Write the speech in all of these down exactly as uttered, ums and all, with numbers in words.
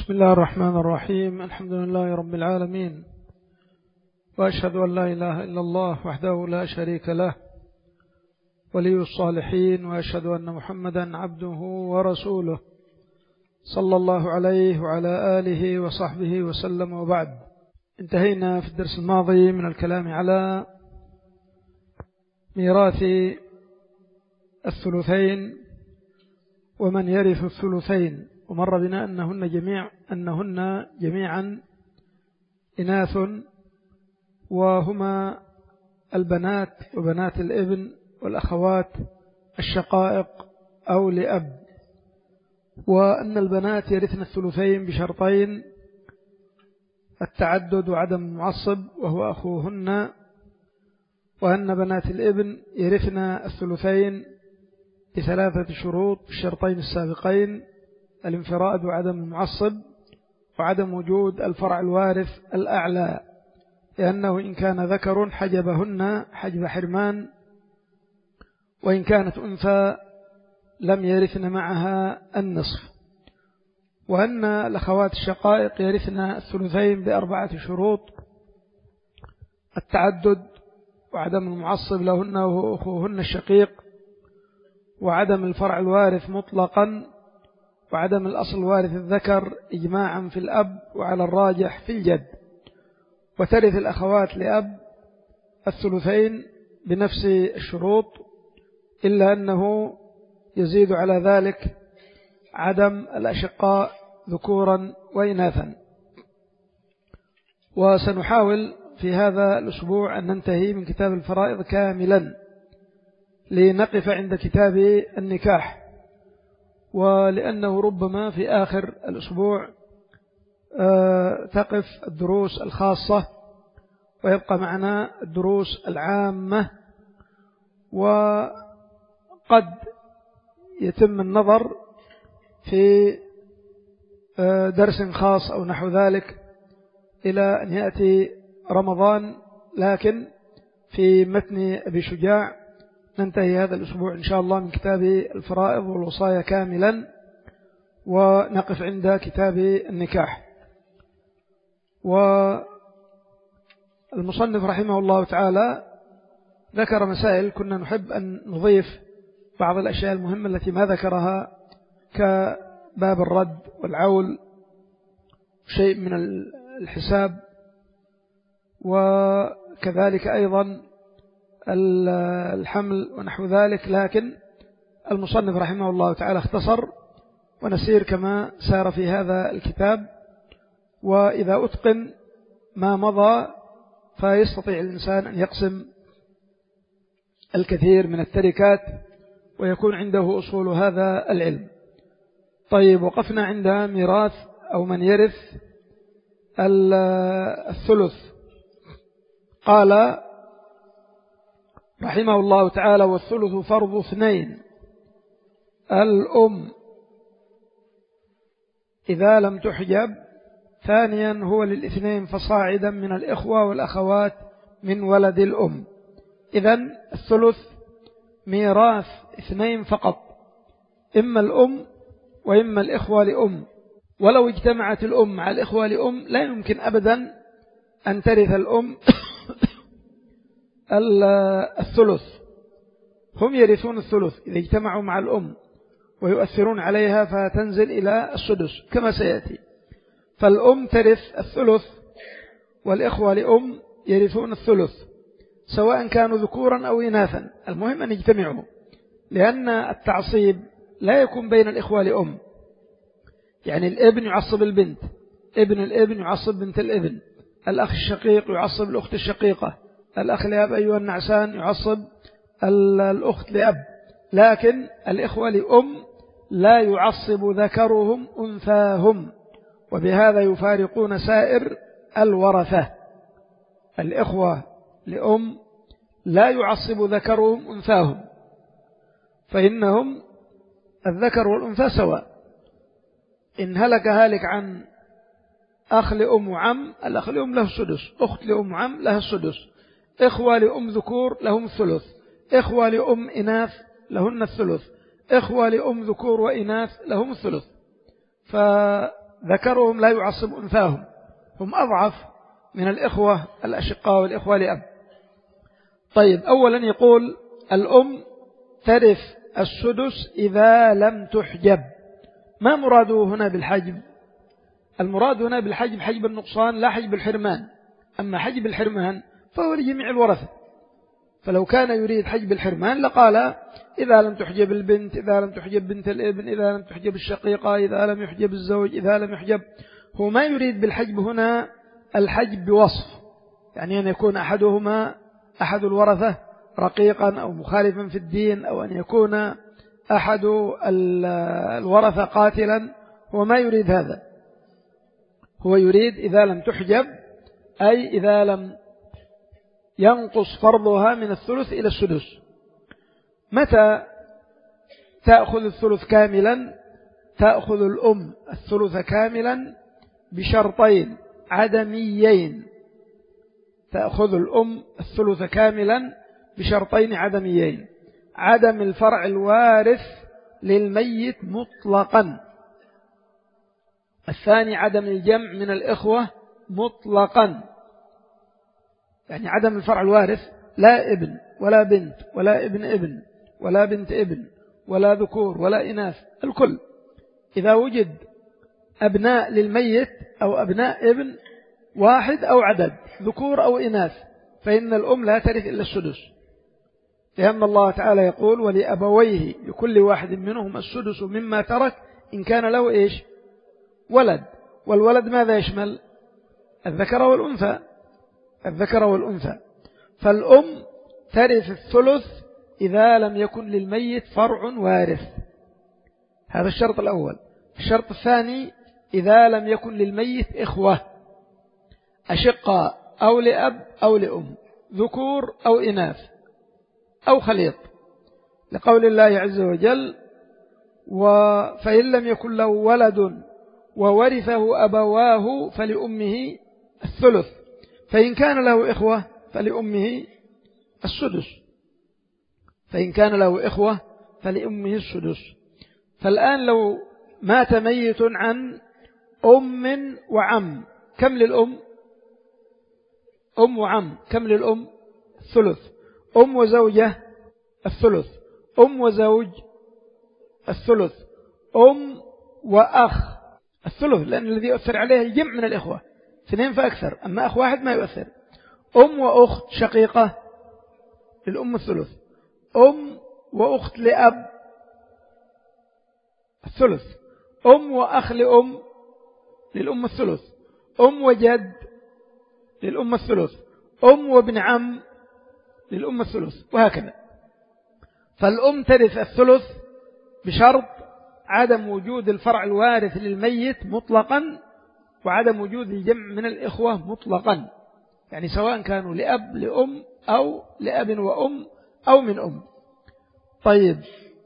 بسم الله الرحمن الرحيم. الحمد لله رب العالمين، وأشهد أن لا إله إلا الله وحده لا شريك له ولي الصالحين، وأشهد أن محمدا عبده ورسوله صلى الله عليه وعلى آله وصحبه وسلم. وبعد، انتهينا في الدرس الماضي من الكلام على ميراث الثلثين ومن يرث الثلثين، ومر بنا أنهن جميع أنهن جميعا إناث، وهما البنات وبنات الابن والأخوات الشقائق أو لأب، وأن البنات يرثن الثلثين بشرطين: التعدد وعدم المعصب وهو أخوهن، وأن بنات الابن يرثن الثلثين بثلاثة شروط الشرطين السابقين: الانفراد وعدم المعصب وعدم وجود الفرع الوارث الأعلى، لأنه إن كان ذكر حجبهن حجب حرمان، وإن كانت أنثى لم يرثن معها النصف. وأن الأخوات الشقائق يرثن الثلثين بأربعة شروط: التعدد وعدم المعصب لهن وأخوهن الشقيق، وعدم الفرع الوارث مطلقا، وعدم الأصل الوارث الذكر إجماعا في الأب وعلى الراجح في الجد. وترث الأخوات لأب الثلثين بنفس الشروط، إلا أنه يزيد على ذلك عدم الأشقاء ذكورا وإناثا. وسنحاول في هذا الأسبوع أن ننتهي من كتاب الفرائض كاملا لنقف عند كتاب النكاح، ولأنه ربما في آخر الأسبوع تقف الدروس الخاصة ويبقى معنا الدروس العامة، وقد يتم النظر في درس خاص أو نحو ذلك إلى أن يأتي رمضان، لكن في متن أبي شجاع ننتهي هذا الأسبوع إن شاء الله من كتاب الفرائض والوصايا كاملا، ونقف عند كتاب النكاح. والمصنف رحمه الله تعالى ذكر مسائل كنا نحب أن نضيف بعض الأشياء المهمة التي ما ذكرها، كباب الرد والعول، شيء من الحساب، وكذلك أيضا الحمل ونحو ذلك، لكن المصنف رحمه الله تعالى اختصر، ونسير كما سار في هذا الكتاب. وإذا أتقن ما مضى فيستطيع الإنسان أن يقسم الكثير من التركات ويكون عنده أصول هذا العلم. طيب، وقفنا عند ميراث أو من يرث الثلث. قال رحمه الله تعالى: والثلث فرض اثنين: الأم إذا لم تحجب. ثانيا هو للاثنين فصاعدا من الإخوة والأخوات من ولد الأم. إذن الثلث ميراث اثنين فقط، إما الأم وإما الإخوة لأم. ولو اجتمعت الأم مع الإخوة لأم لا يمكن أبدا أن ترث الأم الثلث. هم يرثون الثلث إذا اجتمعوا مع الأم ويؤثرون عليها فتنزل إلى السدس كما سيأتي. فالأم ترث الثلث، والإخوة لأم يرثون الثلث سواء كانوا ذكورا أو إناثا، المهم أن يجتمعوا، لأن التعصيب لا يكون بين الإخوة لأم، يعني الابن يعصب البنت، ابن الابن يعصب بنت الابن، الأخ الشقيق يعصب الأخت الشقيقة، الأخ لأب أيها النعسان يعصب الأخت لأب. لكن الإخوة لأم لا يعصب ذكرهم أنثاهم، وبهذا يفارقون سائر الورثة. الإخوة لأم لا يعصب ذكرهم أنثاهم، فإنهم الذكر والأنثى سواء. إن هلك هالك عن أخ لأم وعم، الأخ لأم له السدس، أخت لأم وعم لها السدس، إخوة لأم ذكور لهم الثلث، إخوة لأم إناث لهن الثلث، إخوة لأم ذكور وإناث لهم الثلث. ذكرهم لا يعصب أنثاهم، هم أضعف من الإخوة الأشقاء والإخوة لأب. طيب، أولا يقول الأم ترث السدس إذا لم تحجب. ما مراده هنا بالحجب؟ المراد هنا بالحجب حجب النقصان لا حجب الحرمان. أما حجب الحرمان فهو لجميع الورثة، فلو كان يريد حجب الحرمان لقال إذا لم تحجب البنت، إذا لم تحجب بنت الابن، إذا لم تحجب الشقيقة، إذا لم يحجب الزوج، إذا لم يحجب. هو ما يريد بالحجب هنا الحجب بوصف، يعني أن يكون أحدهما أحد الورثة رقيقا أو مخالفا في الدين، أو أن يكون أحد الورثة قاتلا. هو ما يريد هذا، هو يريد إذا لم تحجب، أي إذا لم ينقص فرضها من الثلث إلى السدس. متى تأخذ الثلث كاملا؟ تأخذ الأم الثلث كاملا بشرطين عدميين. تأخذ الأم الثلث كاملا بشرطين عدميين: عدم الفرع الوارث للميت مطلقا، الثاني عدم الجمع من الإخوة مطلقا. يعني عدم الفرع الوارث، لا ابن ولا بنت ولا ابن ابن ولا بنت ابن ولا ذكور ولا إناث، الكل. إذا وجد أبناء للميت أو أبناء ابن واحد أو عدد ذكور أو إناث، فإن الأم لا ترث إلا السدس، لأن الله تعالى يقول: ولأبويه لكل واحد منهم السدس مما ترك إن كان له إيش؟ ولد. والولد ماذا يشمل؟ الذكر والأنثى، الذكر والأنثى. فالأم ترث الثلث إذا لم يكن للميت فرع وارث، هذا الشرط الأول. الشرط الثاني: إذا لم يكن للميت إخوة أشقاء أو لأب أو لأم، ذكور أو إناث أو خليط، لقول الله عز وجل: فإن لم يكن له ولد وورثه أبواه فلأمه الثلث، فإن كان له إخوة فلأمه السدس، فإن كان له إخوة فلأمه السدس. فالآن لو مات ميت عن أم وعم، كم للأم؟ أم وعم، كم للأم؟ الثلث. أم وزوجة الثلث. أم وزوج الثلث. أم وأخ الثلث، لأن الذي يؤثر عليه الجمع من الإخوة، اثنين فأكثر، أما أخ واحد ما يؤثر. أم وأخت شقيقة للأم الثلث. أم وأخت لأب الثلث. أم وأخ لأم للأم الثلث. أم وجد للأم الثلث. أم وابن عم للأم الثلث، وهكذا. فالأم ترث الثلث بشرط عدم وجود الفرع الوارث للميت مطلقا، وعدم وجود الجمع من الإخوة مطلقا، يعني سواء كانوا لأب لأم أو لأب وأم أو من أم. طيب،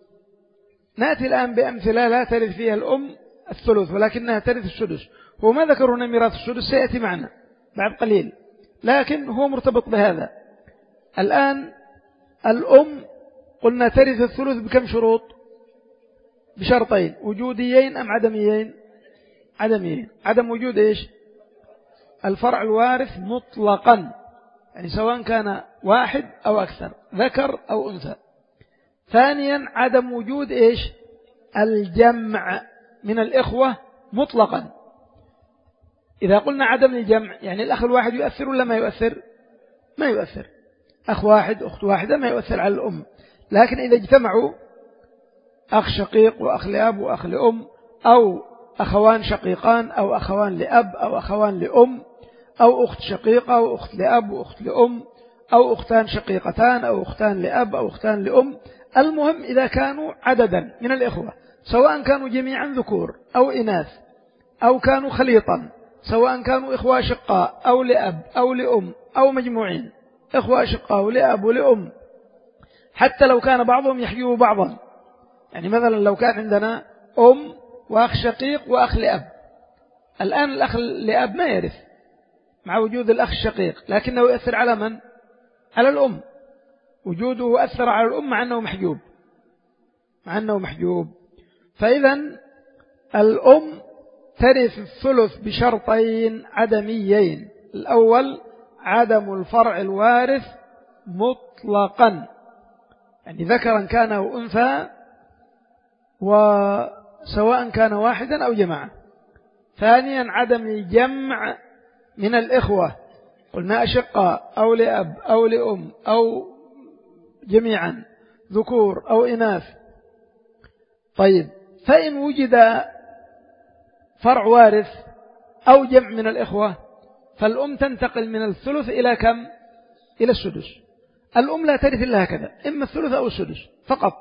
نأتي الآن بأمثلة لا ترث فيها الأم الثلث ولكنها ترث السدس. هو ما ذكر هنا ميراث السدس، سيأتي معنا بعد قليل، لكن هو مرتبط بهذا. الآن الأم قلنا ترث الثلث بكم شروط؟ بشرطين: وجوديين أم عدميين؟ عدميين. عدم وجود إيش؟ الفرع الوارث مطلقا، يعني سواء كان واحد أو أكثر، ذكر أو أنثى. ثانيا عدم وجود إيش؟ الجمع من الإخوة مطلقا. إذا قلنا عدم الجمع يعني الأخ الواحد يؤثر ولا ما يؤثر؟ ما يؤثر. أخ واحد أخت واحدة ما يؤثر على الأم، لكن إذا اجتمعوا أخ شقيق وأخ لأب وأخ لأم، أو أخوان شقيقان أو أخوان لأب أو أخوان لأم، أو أخت شقيقة وأخت لأب وأخت لأم، أو أختان شقيقتان أو أختان لأب أو أختان لأم، المهم إذا كانوا عددا من الإخوة، سواء كانوا جميعا ذكور أو إناث، أو كانوا خليطا، سواء كانوا إخوة شقاء أو لأب أو لأم أو مجموعين إخوة شقاء ولأب ولأم، حتى لو كان بعضهم يحجب بعضا. يعني مثلا لو كان عندنا أم وأخ شقيق وأخ لأب، الآن الأخ لأب ما يرث مع وجود الأخ الشقيق، لكنه يؤثر على من؟ على الأم. وجوده أثر على الأم مع أنه محجوب، مع أنه محجوب. فإذا الأم ترث الثلث بشرطين عدميين. الأول عدم الفرع الوارث مطلقا، يعني ذكرا كان أو أنثى، وسواء كان واحدا أو جماعة. ثانيا عدم الجمع من الإخوة، قلنا أشقاء أو لأب أو لأم أو جميعا ذكور أو إناث. طيب، فإن وجد فرع وارث أو جمع من الإخوة فالأم تنتقل من الثلث إلى كم؟ إلى السدس. الأم لا ترث إلا هكذا، إما الثلث أو السدس فقط.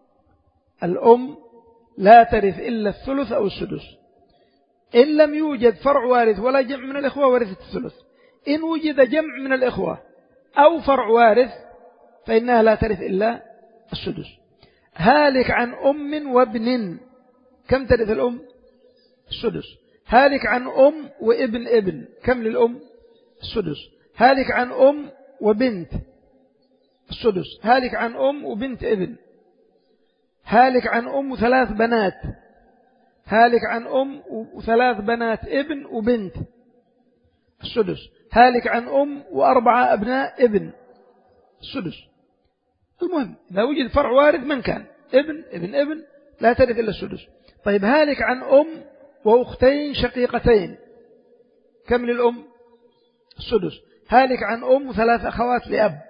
الأم لا ترث إلا الثلث أو السدس. إن لم يوجد فرع وارث ولا جمع من الإخوة ورثت الثلث. إن وجد جمع من الإخوة أو فرع وارث فإنها لا ترث إلا السدس. هالك عن أم وابن، كم ترث الأم؟ السدس. هالك عن أم وابن ابن، كم للأم؟ السدس. هالك عن أم وبنت، السدس. هالك عن أم وبنت ابن. هالك عن أم وثلاث بنات. هالك عن أم وثلاث بنات ابن وبنت، السدس. هالك عن أم وأربعة أبناء ابن، السدس. المهم إذا وجد فرع وارث من كان ابن ابن ابن لا ترث إلا السدس. طيب، هالك عن أم وأختين شقيقتين، كم للأم؟ السدس. هالك عن أم وثلاث أخوات لأب.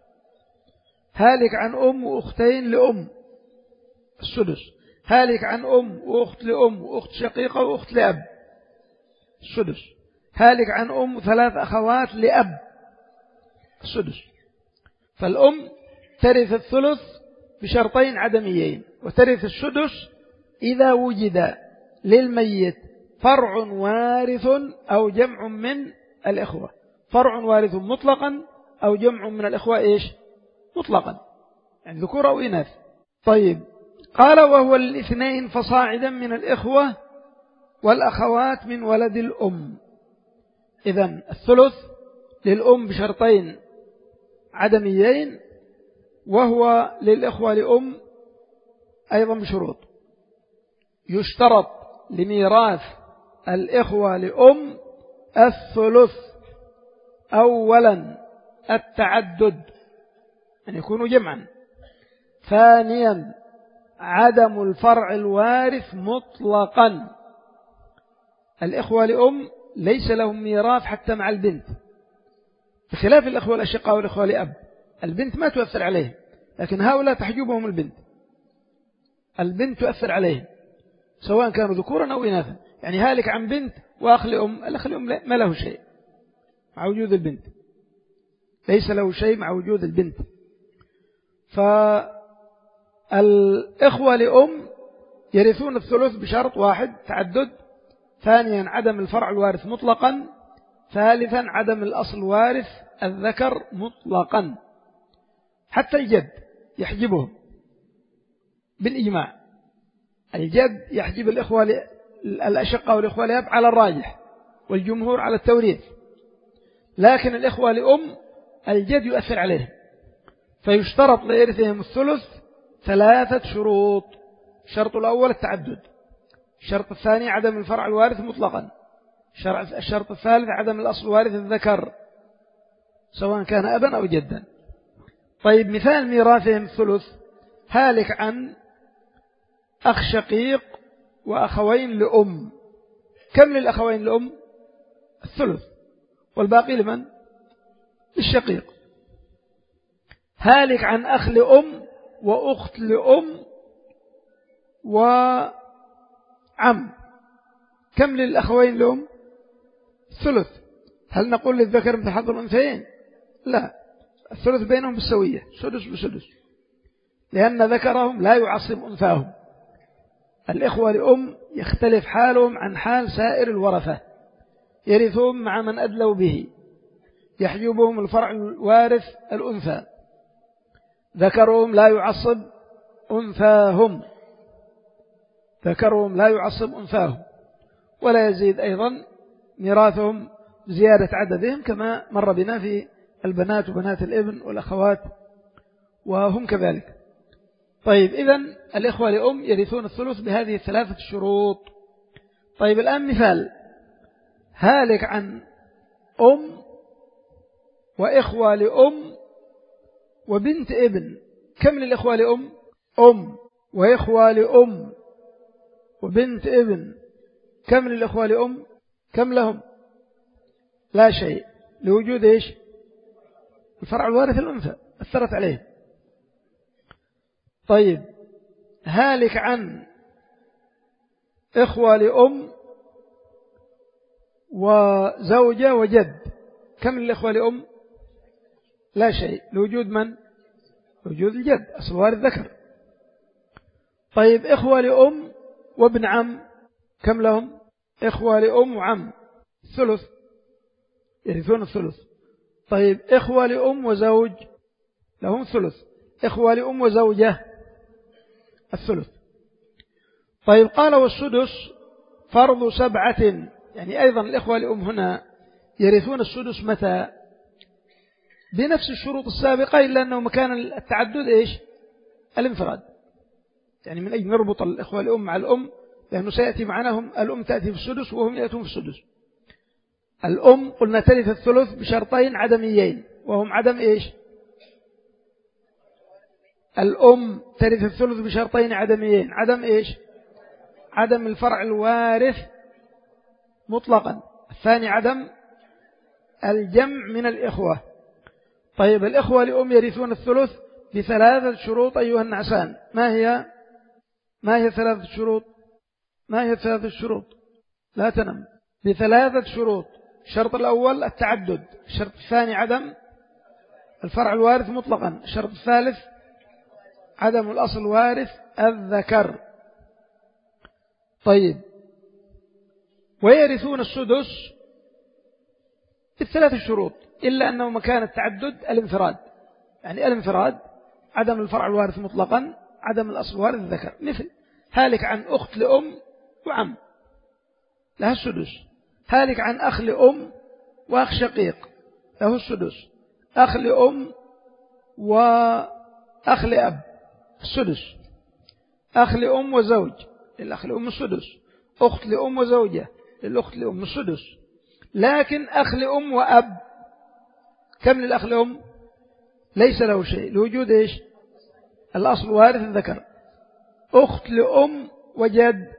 هالك عن أم وأختين لأم، السدس. هالك عن أم وأخت لأم وأخت شقيقة وأخت لأب، السدس. هالك عن أم وثلاث أخوات لأب، السدس. فالأم ترث الثلث بشرطين عدميين، وترث السدس إذا وجد للميت فرع وارث أو جمع من الإخوة. فرع وارث مطلقا أو جمع من الإخوة إيش؟ مطلقا، يعني ذكور أو إناث. طيب، قال وهو الاثنين فصاعدا من الإخوة والأخوات من ولد الأم. إذن الثلث للأم بشرطين عدميين، وهو للإخوة لأم أيضا بشروط. يشترط لميراث الإخوة لأم الثلث أولا التعدد، أن يكونوا جمعا. ثانيا عدم الفرع الوارث مطلقا. الإخوة لأم ليس لهم ميراث حتى مع البنت، بخلاف الإخوة الأشقاء والإخوة لأب. البنت ما تؤثر عليهم، لكن هؤلاء تحجبهم البنت. البنت تؤثر عليهم سواء كانوا ذكورا أو إناثا. يعني هالك عن بنت وأخ لأم، الأخ لأم ما له شيء مع وجود البنت، ليس له شيء مع وجود البنت. فالإخوة لأم يرثون الثلث بشرط واحد تعدد. ثانيا عدم الفرع الوارث مطلقا. ثالثا عدم الأصل وارث الذكر مطلقا. حتى الجد يحجبهم بالإجماع. الجد يحجب الإخوة الأشقاء والإخوة لأب على الراجح، والجمهور على التوريث. لكن الإخوة لأم الجد يؤثر عليهم، فيشترط لإرثهم الثلث ثلاثة شروط. الشرط الأول التعدد. الشرط الثاني عدم الفرع الوارث مطلقا. الشرط الثالث عدم الأصل الوارث الذكر سواء كان أبا أو جدا. طيب، مثال ميراثهم الثلث: هالك عن أخ شقيق وأخوين لأم. كم للأخوين لأم؟ الثلث، والباقي لمن؟ للشقيق. هالك عن أخ لأم وأخت لأم وعم. كم للأخوين لأم؟ الثلث. هل نقول للذكر مثل حظ الأنثيين؟ لا، الثلث بينهم بالسوية، سدس بسدس، لأن ذكرهم لا يعصب أنثاهم. الإخوة لأم يختلف حالهم عن حال سائر الورثة، يرثون مع من أدلوا به، يحجبهم الفرع الوارث الأنثى. ذكرهم لا يعصب أنثاهم، ذكرهم لا يعصب أنثاهم، ولا يزيد أيضا ميراثهم زيادة عددهم كما مر بنا في البنات وبنات الابن والأخوات، وهم كذلك. طيب، إذن الإخوة لأم يرثون الثلث بهذه الثلاثة الشروط. طيب الآن مثال، هالك عن أم وإخوة لأم وبنت ابن، كم للإخوة لأم؟ أم وإخوة لأم وبنت ابن، كم للإخوة لأم؟ كم لهم؟ لا شيء، لوجود إيش؟ الفرع الوارث الأنثى أثرت عليه. طيب هالك عن إخوة لأم وزوجة وجد، كم للإخوة لأم؟ لا شيء، لوجود من؟ لوجود الجد، أصل وارث ذكر. طيب إخوة لأم وابن عم، كم لهم؟ إخوة لأم وعم، ثلث، يرثون الثلث. طيب إخوة لأم وزوج لهم ثلث، إخوة لأم وزوجة الثلث. طيب قال والسدس فرض سبعة، يعني أيضا الإخوة لأم هنا يرثون السدس متى؟ بنفس الشروط السابقة، إلا أنه مكان التعدد إيش؟ الانفراد، يعني من أجل نربط الإخوة لأم مع الأم، لأنه سيأتي معناهم الأم تأتي في السدس وهم يأتون في السدس. الأم قلنا ترث الثلث بشرطين عدميين، وهم عدم إيش؟ الأم ترث الثلث بشرطين عدميين، عدم إيش؟ عدم الفرع الوارث مطلقا، الثاني عدم الجمع من الإخوة. طيب الإخوة لأم يرثون الثلث بثلاثة شروط أيها النعسان، ما هي ما هي ثلاثة شروط؟ ما هي ثلاثة شروط؟ لا تنم. بثلاثة شروط، الشرط الأول التعدد، الشرط الثاني عدم الفرع الوارث مطلقا، الشرط الثالث عدم الأصل الوارث الذكر. طيب ويرثون السدس بالثلاث شروط، إلا أنه مكان التعدد الانفراد، يعني الانفراد عدم الفرع الوارث مطلقا، عدم الأصل الوارث الذكر. مثل هالك عن أخت لأم وعم لها السدس، هالك عن أخ لأم وأخ شقيق له السدس، أخ لأم وأخ لأب السدس، أخ لأم وزوج للأخ لأم السدس، أخت لأم وزوجة للأخت لأم السدس. لكن أخ لأم وأب، كم للأخ لأم؟ ليس له شيء، لوجود إيش؟ الأصل وارث الذكر. أخت لأم وجد،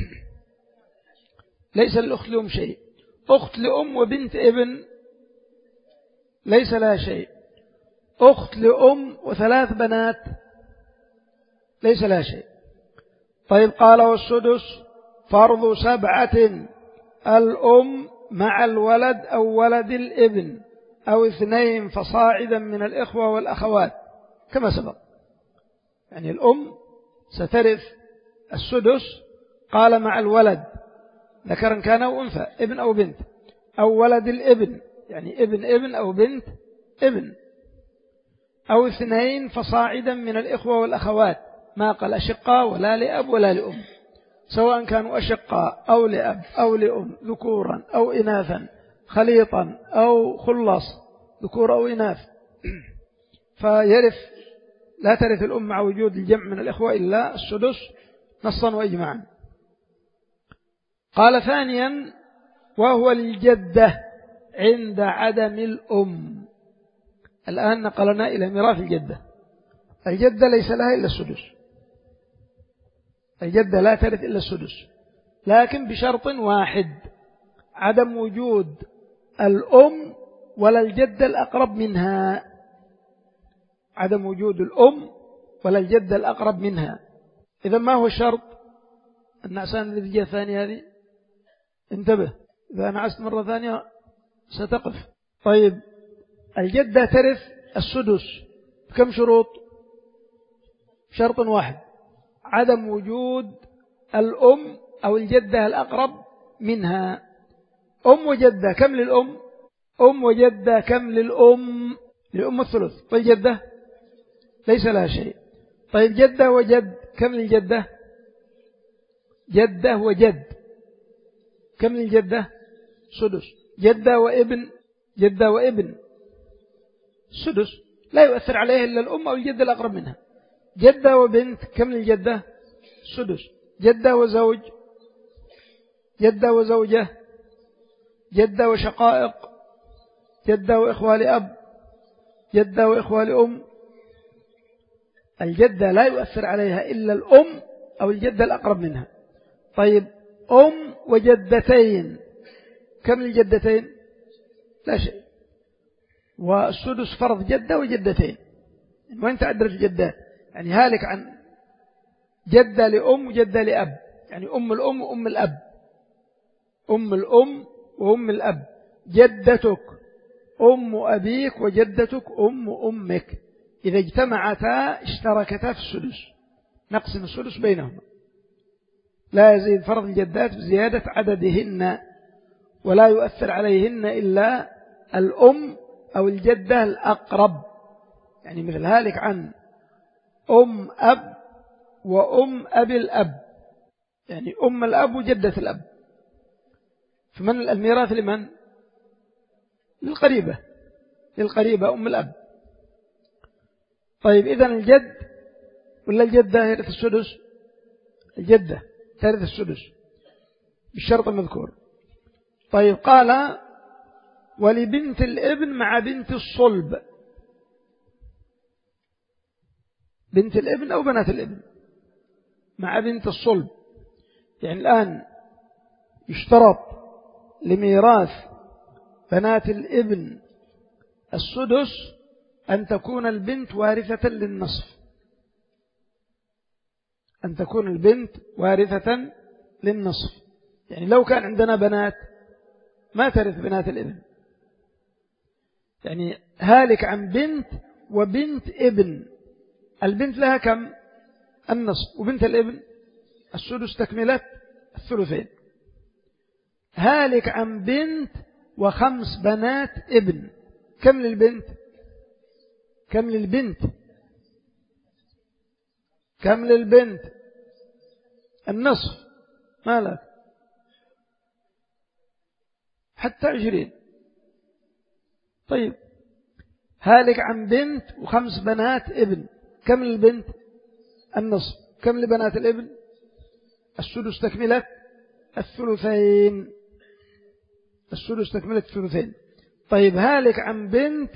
ليس للأخت لأم شيء. أخت لأم وبنت ابن، ليس لها شيء. أخت لأم وثلاث بنات، ليس لها شيء. طيب قال والسدس فرض سبعة، الأم مع الولد أو ولد الابن أو اثنين فصاعدا من الإخوة والأخوات كما سبق. يعني الأم سترث السدس، قال مع الولد ذكرا كان أو أنثى، ابن أو بنت، أو ولد الابن يعني ابن ابن أو بنت ابن، أو اثنين فصاعدا من الإخوة والأخوات، ما قال أشقاء ولا لأب ولا لأم، سواء كانوا أشقاء أو لأب أو لأم، ذكورا أو إناثا، خليطا أو خلص، ذكور أو إناث. فيرث لا ترث الأم مع وجود الجمع من الإخوة إلا السدس نصا وإجماعا. قال ثانيا وهو الجدة عند عدم الأم. الآن نقلنا إلى ميراث الجدة. الجدة ليس لها إلا السدس، الجدة لا ترث إلا السدس، لكن بشرط واحد، عدم وجود الأم ولا الجدة الأقرب منها، عدم وجود الأم ولا الجدة الأقرب منها. إذا ما هو الشرط؟ النعسان الذي جاء ثانية هذه انتبه، إذا نعست مرة ثانية ستقف. طيب الجدة ترث السدس بكم شروط؟ شرط واحد، عدم وجود الأم أو الجدة الأقرب منها. أم وجدة كم للأم؟ أم وجدة كم للأم؟ للأم الثلث، والجدة ليس لها شيء. طيب جدة وجد كم للجدة؟ جدة وجد كم للجدة؟ سدس. جدة وابن، جدة وابن سدس، لا يؤثر عليه إلا الأم أو الجدة الأقرب منها. جدة وبنت كم للجدة؟ سدس. جدة وزوج، جدة وزوجة، جدة وشقائق، جدة وإخوة لأب، جدة وإخوة لأم. الجدة لا يؤثر عليها إلا الأم أو الجدة الأقرب منها. طيب أم وجدتين، كم الجدتين؟ لا شيء. والسدس فرض جدة وجدتين، وين تعدلت الجدات؟ يعني هالك عن جدة لأم وجدة لأب، يعني أم الأم وأم الأب، أم الأم وأم الأب. جدتك أم أبيك وجدتك أم أمك، إذا اجتمعتا اشتركتا في السدس، نقسم السدس بينهما. لا يزيد فرض الجدات بزيادة عددهن، ولا يؤثر عليهن إلا الأم أو الجدة الأقرب. يعني مثل هالك عن أم أب وأم أبي الأب، يعني أم الأب وجدة الأب. فمن الميراث لمن؟ للقريبة، للقريبة أم الأب. طيب إذن الجد ولا الجدة يرث السدس؟ الجدة ترث السدس بالشرط المذكور. طيب قال ولبنت الابن مع بنت الصلب، بنت الابن أو بنات الابن مع بنت الصلب. يعني الآن يشترط لميراث بنات الابن السدس أن تكون البنت وارثة للنصف، أن تكون البنت وارثة للنصف. يعني لو كان عندنا بنات ما ترث بنات الابن، يعني هالك عن بنت وبنت ابن. البنت لها كم؟ النصف، وبنت الابن السدس تكملة الثلثين. هالك عن بنت وخمس بنات ابن، كم للبنت؟ كم للبنت؟ كم للبنت؟ النصف. ما لك حتى عشرين. طيب هالك عن بنت وخمس بنات ابن، كم للبنت؟ النصف. كم لبنات الابن؟ السدس تكملة الثلثين، السدس تكملة الثلثين. طيب هالك عن بنت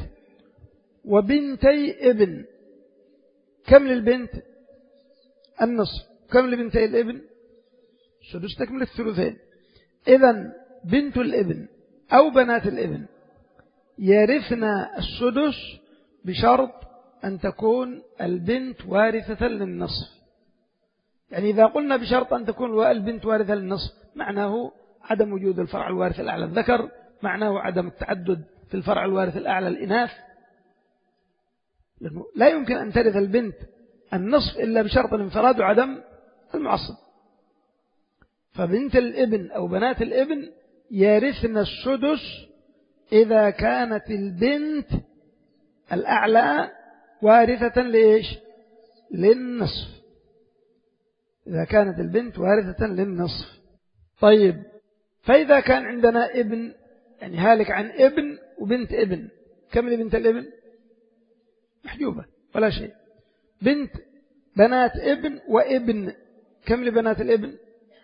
وبنتي ابن، كم للبنت؟ النصف. كم لبنتي الابن؟ السدس تكملة الثلثين. إذن بنت الابن أو بنات الابن يرثنا السدس بشرط أن تكون البنت وارثة للنصف. يعني إذا قلنا بشرط أن تكون البنت وارثة للنصف معناه عدم وجود الفرع الوارث الأعلى الذكر، معناه عدم التعدد في الفرع الوارث الأعلى الإناث. لأنه لا يمكن أن ترث البنت النصف إلا بشرط الانفراد وعدم المعصب. فبنت الابن أو بنات الابن يرثن السدس إذا كانت البنت الأعلى وارثة لإيش؟ للنصف. إذا كانت البنت وارثة للنصف. طيب فإذا كان عندنا ابن، يعني هالك عن ابن وبنت ابن، كم لبنت الابن؟ محجوبة ولا شيء. بنت بنات ابن وابن، كم لبنات الابن؟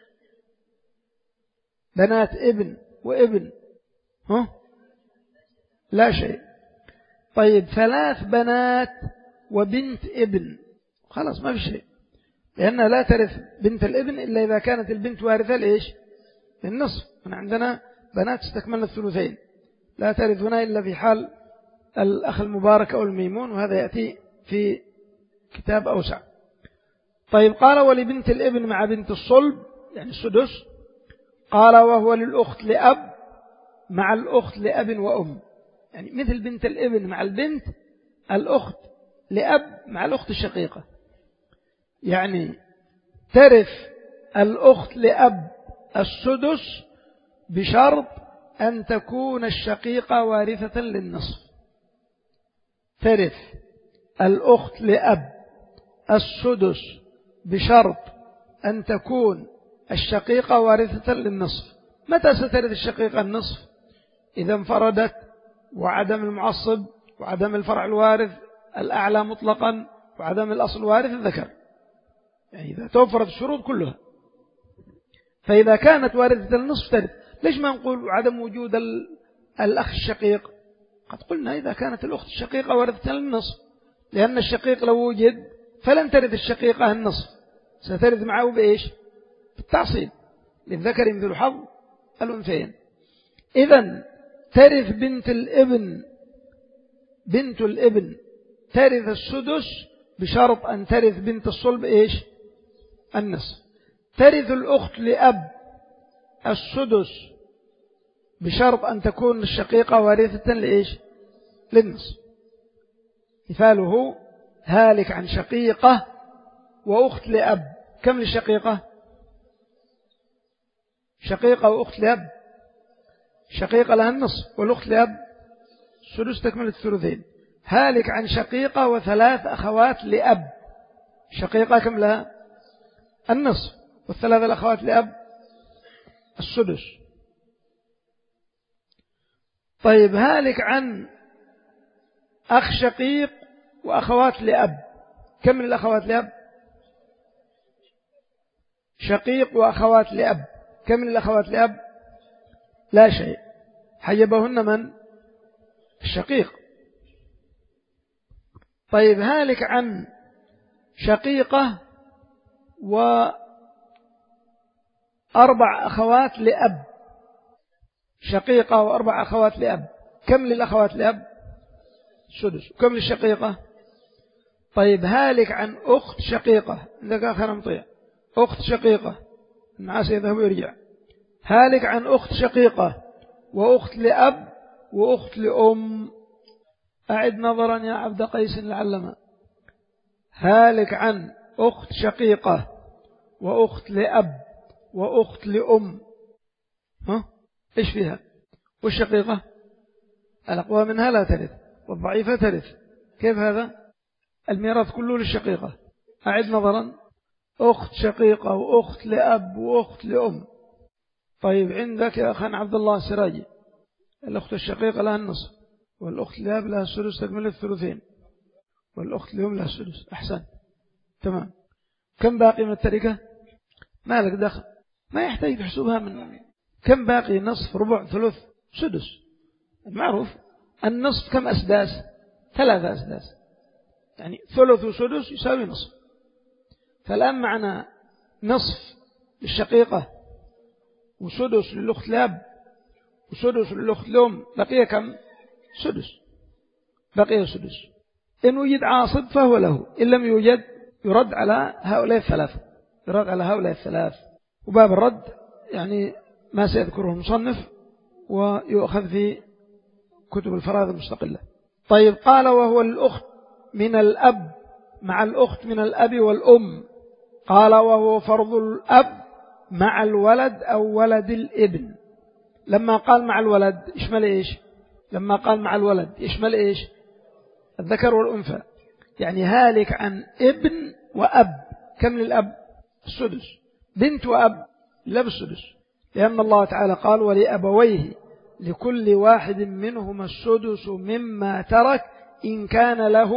بنات ابن وابن، ها؟ لا شيء. طيب ثلاث بنات وبنت ابن، خلاص ما في شيء، لأنها لا ترث بنت الابن إلا إذا كانت البنت وارثة لإيش؟ للنصف. من عندنا بنات استكملنا الثلثين، لا ترث هنا إلا في حال الأخ المبارك أو الميمون، وهذا يأتي في كتاب أوسع. طيب قال ولبنت الابن مع بنت الصلب يعني السدس. قال وهو للأخت لأب مع الأخت لأب وأم، يعني مثل بنت الابن مع البنت الأخت لأب مع الأخت الشقيقة. يعني ترث الأخت لأب السدس بشرط أن تكون الشقيقة وارثة للنصف. ترث الأخت لأب السدس بشرط أن تكون الشقيقة وارثة للنصف. متى سترث الشقيقة النصف؟ إذا انفردت وعدم المعصب وعدم الفرع الوارث الأعلى مطلقا وعدم الأصل الوارث الذكر، يعني إذا توفرت الشروط كلها. فإذا كانت وارثة النصف ترث. ليش ما نقول عدم وجود الأخ الشقيق؟ قد قلنا إذا كانت الأخت الشقيقة وارثة النصف، لأن الشقيق لو وجد فلن ترث الشقيقة النصف، سترث معه بإيش؟ بالتعصيب، للذكر مثل حظ الأنثيين. إذن ترث بنت الابن، بنت الابن ترث السدس بشرط أن ترث بنت الصلب إيش؟ النصف. ترث الأخت لأب السدس بشرط أن تكون الشقيقة وارثة لإيش؟ للنصف. مثاله هالك عن شقيقة وأخت لأب. كم للشقيقة؟ شقيقة وأخت لأب، شقيقة لها النصف والأخت لأب السدس تكمل الثلثين. هالك عن شقيقة وثلاث أخوات لأب، شقيقة كم لها؟ النصف، والثلاث الأخوات لأب السدس. طيب هالك عن أخ شقيق وأخوات لأب، كم من الأخوات لأب؟ شقيق وأخوات لأب، كم من الأخوات لأب؟ لا شيء، حجبهن من؟ الشقيق. طيب هالك عن شقيقة وأربع أخوات لأب، شقيقة وأربع أخوات لأب، كم للأخوات لأب؟ سدس. كم للشقيقة؟ طيب هالك عن أخت شقيقة، عندك آخر مطيع، أخت شقيقة الناس يذهب ويرجع. هالك عن أخت شقيقة وأخت لأب وأخت لأم. أعد نظرا يا عبد قيس العلمة. هالك عن أخت شقيقة وأخت لأب وأخت لأم. ها؟ إيش فيها؟ والشقيقة الأقوى منها لا ترث والضعيفة ترث. كيف هذا؟ الميراث كله للشقيقة. أعد نظرا. أخت شقيقة وأخت لأب وأخت لأم. طيب عندك يا أخي عبد الله سراجي، الأخت الشقيقة لها النصف والأخت لأب لها السدس تكمل الثلثين والأخت لأم لها السدس. أحسن، تمام. كم باقي من التركة؟ ما لك دخل، ما يحتاج تحسبها من كم باقي. نصف ربع ثلث سدس، معروف. النصف كم أسداس؟ ثلاثة أسداس، يعني ثلث وسدس يساوي نصف. فالآن معنا نصف للشقيقة وسدس للأخت لأب وسدس للأخت لأم، بقي كم؟ سدس، بقي سدس. إن وجد عاصب فهو له، إن لم يوجد يرد على هؤلاء الثلاثة، يرد على هؤلاء الثلاث. وباب الرد يعني ما سيذكره المصنف ويؤخذ في كتب الفرائض المستقلة. طيب قال وهو الأخت من الأب مع الأخت من الأب والأم. قال وهو فرض الأب مع الولد أو ولد الابن. لما قال مع الولد يشمل إيش؟ لما قال مع الولد يشمل إيش؟ الذكر والأنثى. يعني هالك عن ابن وأب، كم للأب؟ السدس. بنت وأب لا بالسدس، لأن الله تعالى قال ولأبويه لكل واحد منهما السدس مما ترك إن كان له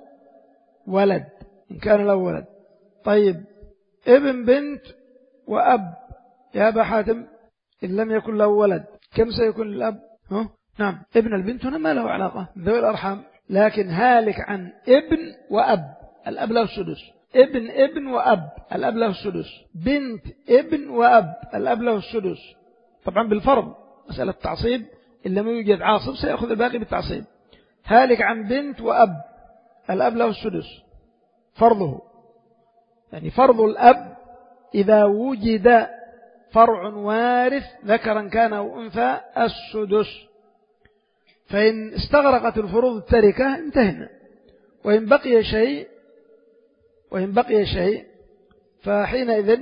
ولد، إن كان له ولد. طيب ابن بنت وأب يا أبا حاتم إن لم يكن له ولد كم سيكون للأب؟ ها؟ نعم ابن البنت هنا ما له علاقة ذوي الأرحام، لكن هالك عن ابن وأب الأب له السدس، ابن ابن وأب الأب له السدس، بنت ابن وأب الأب له السدس. طبعا بالفرض مسألة تعصيب، إن لم يوجد عاصب سيأخذ الباقي بالتعصيب. هالك عن بنت وأب الأب له السدس فرضه، يعني فرض الأب إذا وجد فرع وارث ذكرا كان أو أنثى السدس. فإن استغرقت الفروض التركة انتهنا. وإن بقي شيء وإن بقي شيء فحينئذ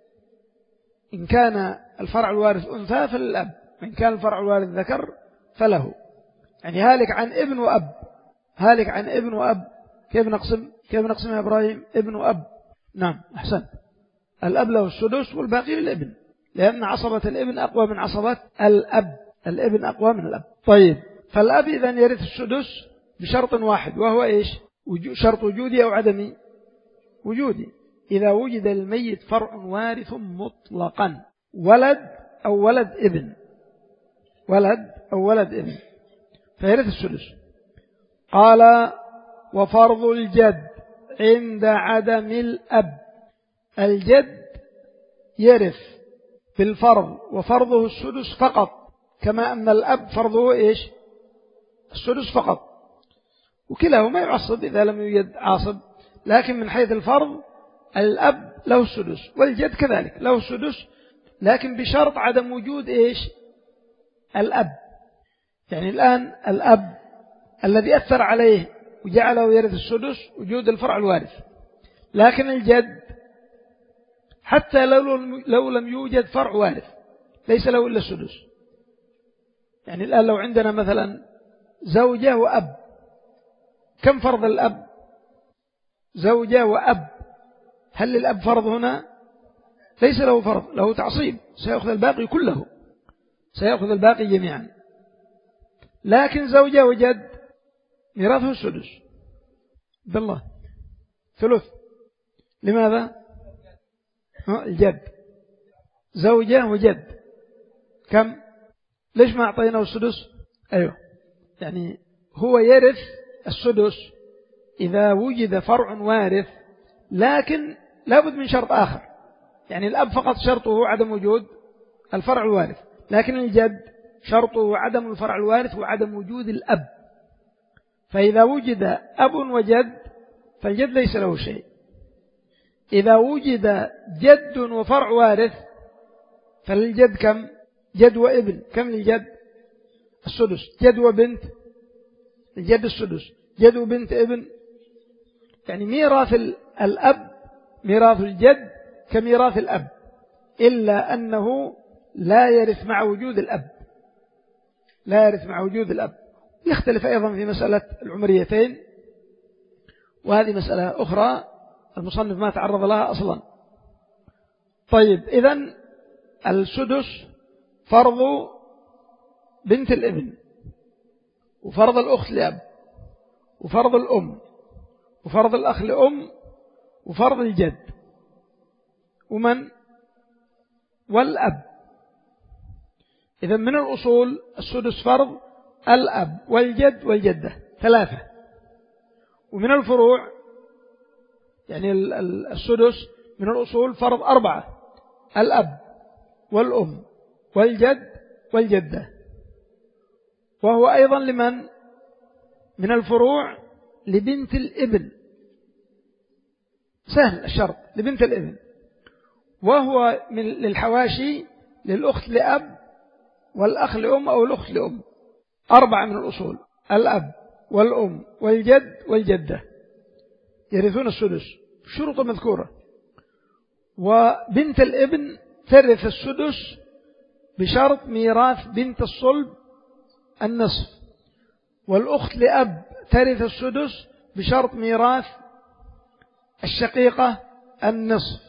إن كان الفرع الوارث أنثى فللأب، وإن كان الفرع الوارث ذكر فله. يعني هالك عن ابن وأب، هالك عن ابن وأب كيف نقسم؟ كيف نقسم يا إبراهيم؟ ابن وأب. نعم أحسن. الأب له السدس والباقي للابن، لأن عصبة الابن أقوى من عصبة الأب، الابن أقوى من الأب. طيب فالأب إذن يرث السدس بشرط واحد، وهو إيش؟ شرط وجودي أو عدمي؟ وجودي. إذا وجد الميت فرع وارث مطلقا، ولد أو ولد ابن، ولد أو ولد ابن فيرث السدس. قال وفرض الجد عند عدم الأب، الجد يرث بالفرض وفرضه السدس فقط، كما أن الأب فرضه إيش؟ السدس فقط، وكلاهما يعصب إذا لم يوجد عاصب، لكن من حيث الفرض الأب له السدس والجد كذلك له السدس، لكن بشرط عدم وجود إيش؟ الأب. يعني الآن الأب الذي أثر عليه وجعله يرث السدس وجود الفرع الوارث، لكن الجد حتى لو لو لم يوجد فرع وارث ليس له إلا السدس. يعني الآن لو عندنا مثلا زوجة وأب، كم فرض الأب؟ زوجة وأب، هل للأب فرض هنا؟ ليس له فرض، له تعصيب، سيأخذ الباقي كله، سيأخذ الباقي جميعا. لكن زوجة وجد ميراثه السدس بالله ثلث. لماذا؟ الجد زوجة وجد كم؟ ليش ما أعطيناه السدس؟ أيوه، يعني هو يرث السدس إذا وجد فرع وارث، لكن لابد من شرط آخر. يعني الأب فقط شرطه عدم وجود الفرع الوارث، لكن الجد شرطه عدم الفرع الوارث وعدم وجود الأب. فإذا وجد أب وجد فالجد ليس له شيء. إذا وجد جد وفرع وارث فالجد كم؟ جد وابن، كم للجد؟ السدس. جد وبنت الجد السدس، جد وبنت ابن. يعني ميراث الأب ميراث الجد كميراث الأب، إلا أنه لا يرث مع وجود الأب، لا يرث مع وجود الأب. يختلف أيضا في مسألة العمريتين، وهذه مسألة أخرى المصنف ما تعرض لها أصلا. طيب، إذن السدس فرض بنت الابن، وفرض الأخت لأب، وفرض الأم، وفرض الأخ لأم، وفرض الجد، ومن؟ والأب. إذن من الأصول السدس فرض الأب والجد والجدة ثلاثة، ومن الفروع يعني السدس من الأصول فرض أربعة: الأب والأم والجد والجدة. وهو أيضا لمن؟ من الفروع لبنت الابن، سهل الشرط لبنت الابن. وهو من للحواشي للأخت لأب والأخ لأم أو الأخت لأم. أربعة من الأصول: الأب والأم والجد والجدة يرثون السدس، شروط مذكورة. وبنت الابن ترث السدس بشرط ميراث بنت الصلب النصف، والأخت لأب ترث السدس بشرط ميراث الشقيقة النصف،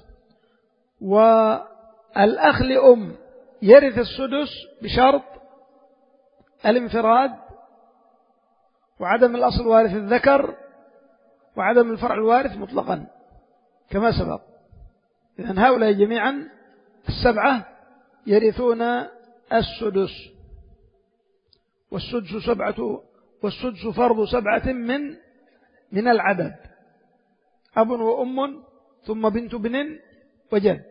والأخ لأم يرث السدس بشرط الانفراد وعدم الأصل وارث الذكر وعدم الفرع الوارث مطلقا كما سبق. إذن هؤلاء جميعا السبعة يرثون السدس، والسدس سبعة والسدس فرض سبعة من من العدد: أب وأم ثم بنت ابن وجد.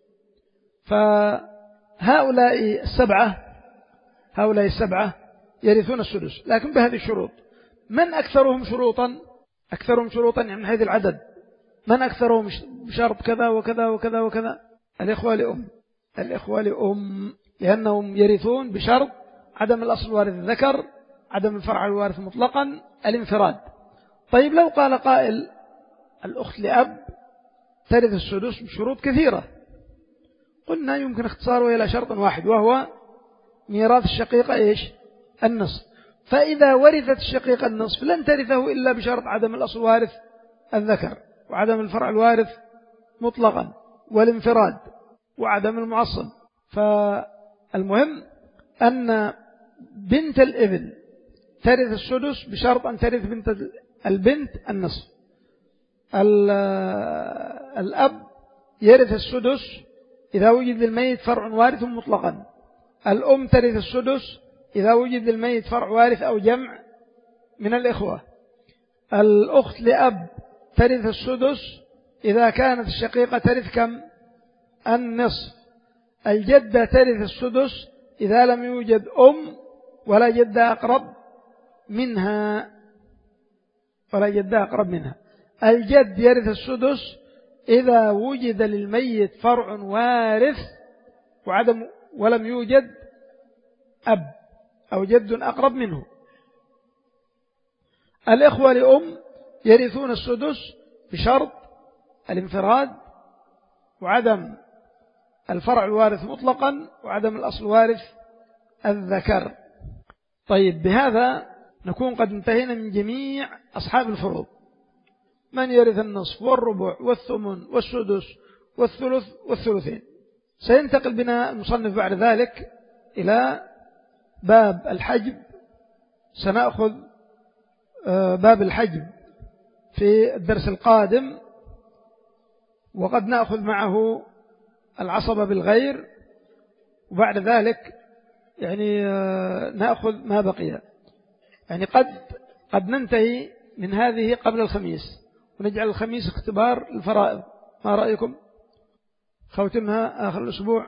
فهؤلاء السبعة هؤلاء السبعة يرثون السدس، لكن بهذه الشروط. من أكثرهم شروطا؟ أكثرهم شروطا يعني من حيث العدد، من أكثرهم بشرط كذا وكذا وكذا وكذا؟ الإخوة لأم الإخوة لأم لأنهم يرثون بشرط عدم الأصل وارث الذكر، عدم الفرع الوارث مطلقا، الانفراد. طيب، لو قال قائل الأخت لأب ترث السدس بشروط كثيرة، قلنا يمكن اختصاره إلى شرط واحد، وهو ميراث الشقيقة إيش؟ النصف. فإذا ورثت الشقيقة النصف لن ترثه إلا بشرط عدم الأصل وارث الذكر وعدم الفرع الوارث مطلقا والانفراد وعدم المعصب. فالمهم أن بنت الابن ترث السدس بشرط أن ترث بنت البنت النصف. الأب يرث السدس إذا وجد للميت فرع وارث مطلقا. الأم ترث السدس إذا وجد للميت فرع وارث أو جمع من الإخوة. الأخت لأب ترث السدس إذا كانت الشقيقة ترث كم؟ النصف. الجدة ترث السدس إذا لم يوجد أم ولا جدة أقرب منها ولا جدة أقرب منها. الجد يرث السدس إذا وجد للميت فرع وارث وعدم ولم يوجد أب أو جد أقرب منه. الإخوة لأم يرثون السدس بشرط الانفراد وعدم الفرع الوارث مطلقا وعدم الأصل وارث الذكر. طيب، بهذا نكون قد انتهينا من جميع أصحاب الفروض، من يرث النصف والربع والثمن والسدس والثلث والثلثين. سينتقل بنا المصنف بعد ذلك إلى باب الحجب. سنأخذ باب الحجب في الدرس القادم، وقد نأخذ معه العصبة بالغير، وبعد ذلك يعني نأخذ ما بقي. يعني قد قد ننتهي من هذه قبل الخميس ونجعل الخميس اختبار الفرائض. ما رأيكم؟ خوتمها آخر الأسبوع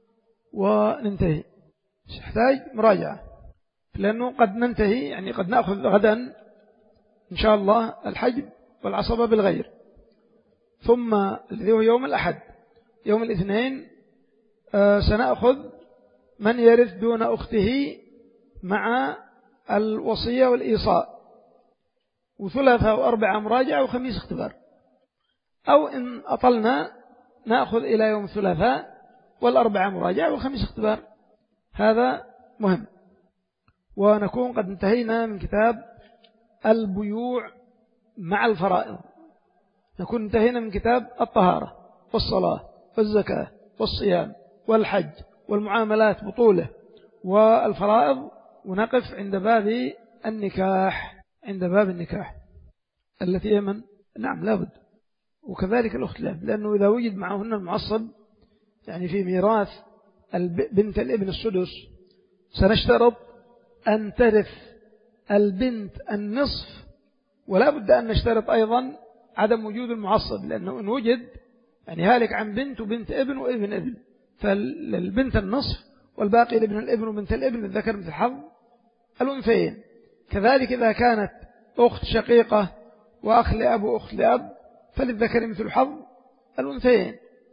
وننتهي. يحتاج مراجعة لأنه قد ننتهي، يعني قد نأخذ غدا إن شاء الله الحجب والعصبة بالغير، ثم الذي هو يوم الأحد يوم الاثنين آه سنأخذ من يرث دون أخته مع الوصية والإيصاء، وثلاثة وأربعة مراجعة وخميس اختبار، أو إن أطلنا نأخذ إلى يوم الثلاثاء والأربعة مراجعة والخميس اختبار. هذا مهم. ونكون قد انتهينا من كتاب البيوع مع الفرائض، نكون انتهينا من كتاب الطهارة والصلاة والزكاة والصيام والحج والمعاملات بطوله والفرائض، ونقف عند باب النكاح عند باب النكاح التي يمن نعم لابد، وكذلك الأخت لابد، لأنه إذا وجد معهن المعصب يعني في ميراث بنت الابن السدس سنشترط أن ترث البنت النصف، ولا بد أن نشترط أيضا عدم وجود المعصب، لأنه إن وجد يعني هالك عن بنت وبنت ابن وابن ابن، فالبنت النصف والباقي لابن الابن وبنت الابن الذكر مثل حظ الأنثيين. كذلك إذا كانت أخت شقيقة وأخ لأب وأخت لأب فللذكر مثل حظ الأنثيين.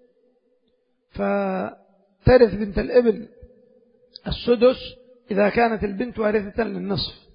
فترث بنت الابن السدس إذا كانت البنت وارثة للنصف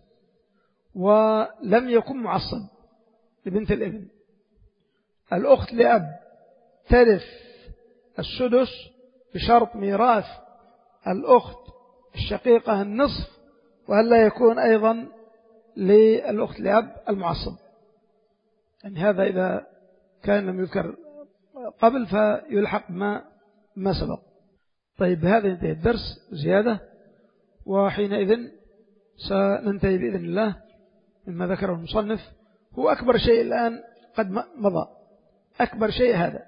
ولم يكن معصب لبنت الابن. الأخت لأب ترث السدس بشرط ميراث الأخت الشقيقة النصف، وألا يكون أيضا للأخت لأب المعصب. يعني هذا إذا كان لم يذكر قبل فيلحق ما ما سبق. طيب، بهذا ينتهي الدرس زيادة، وحينئذ سننتهي بإذن الله مما ذكره المصنف. هو أكبر شيء الآن قد مضى، أكبر شيء هذا،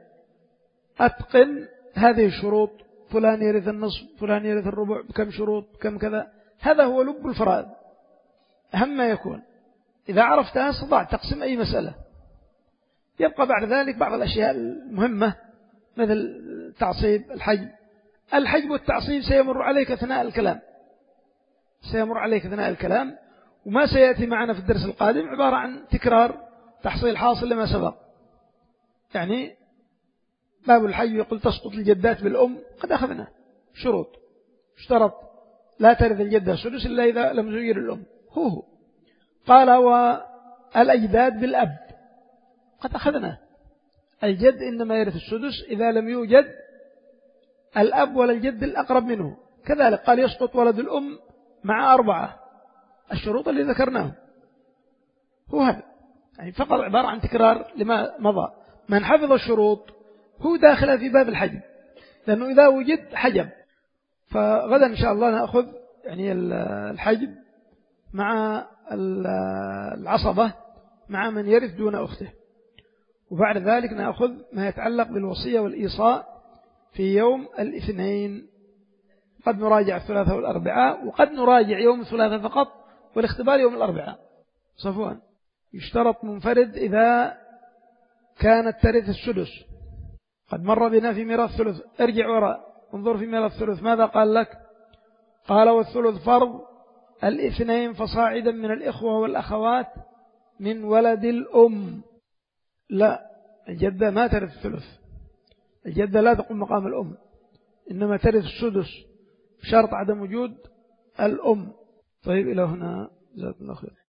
أتقن هذه الشروط، فلان يرث النصف فلان يرث الربع بكم شروط كم كذا، هذا هو لب الفرائض أهم ما يكون. إذا عرفتها استطعت تقسم أي مسألة. يبقى بعد ذلك بعض الأشياء المهمة مثل تعصيب الحجب. الحجب والتعصيب سيمر عليك أثناء الكلام سيمر عليك أثناء الكلام وما سيأتي معنا في الدرس القادم عبارة عن تكرار تحصيل حاصل لما سبق. يعني باب الحجب يقول تسقط الجدات بالأم، قد أخذنا شروط، اشترط لا ترث الجدة السدس إلا إذا لم تغير الأم. هو هو قال والأجداد بالأب، قد أخذنا الجد إنما يرث السدس إذا لم يوجد الأب ولا الجد الأقرب منه. كذلك قال يسقط ولد الأم مع أربعة، الشروط اللي ذكرناه. هو هذا يعني فقط عبارة عن تكرار لما مضى. من حفظ الشروط هو داخل في باب الحجب، لأنه إذا وجد حجب. فغدا إن شاء الله نأخذ يعني الحجب مع العصبة مع من يرث دون أخته، وبعد ذلك نأخذ ما يتعلق بالوصية والإيصاء في يوم الاثنين. قد نراجع الثلاثاء والأربعاء، وقد نراجع يوم الثلاثاء فقط والاختبار يوم الأربعاء. صفوان: يشترط منفرد إذا كانت ترث السدس. قد مر بنا في ميراث الثلث، ارجع وراء انظر في ميراث الثلث ماذا قال لك؟ قال: والثلث فرض الاثنين فصاعدا من الإخوة والأخوات من ولد الأم. لا، الجدة ما ترث الثلث، الجدة لا تقوم مقام الأم، إنما ترث السدس بشرط عدم وجود الأم. طيب إلى هنا جزاكم الله خير.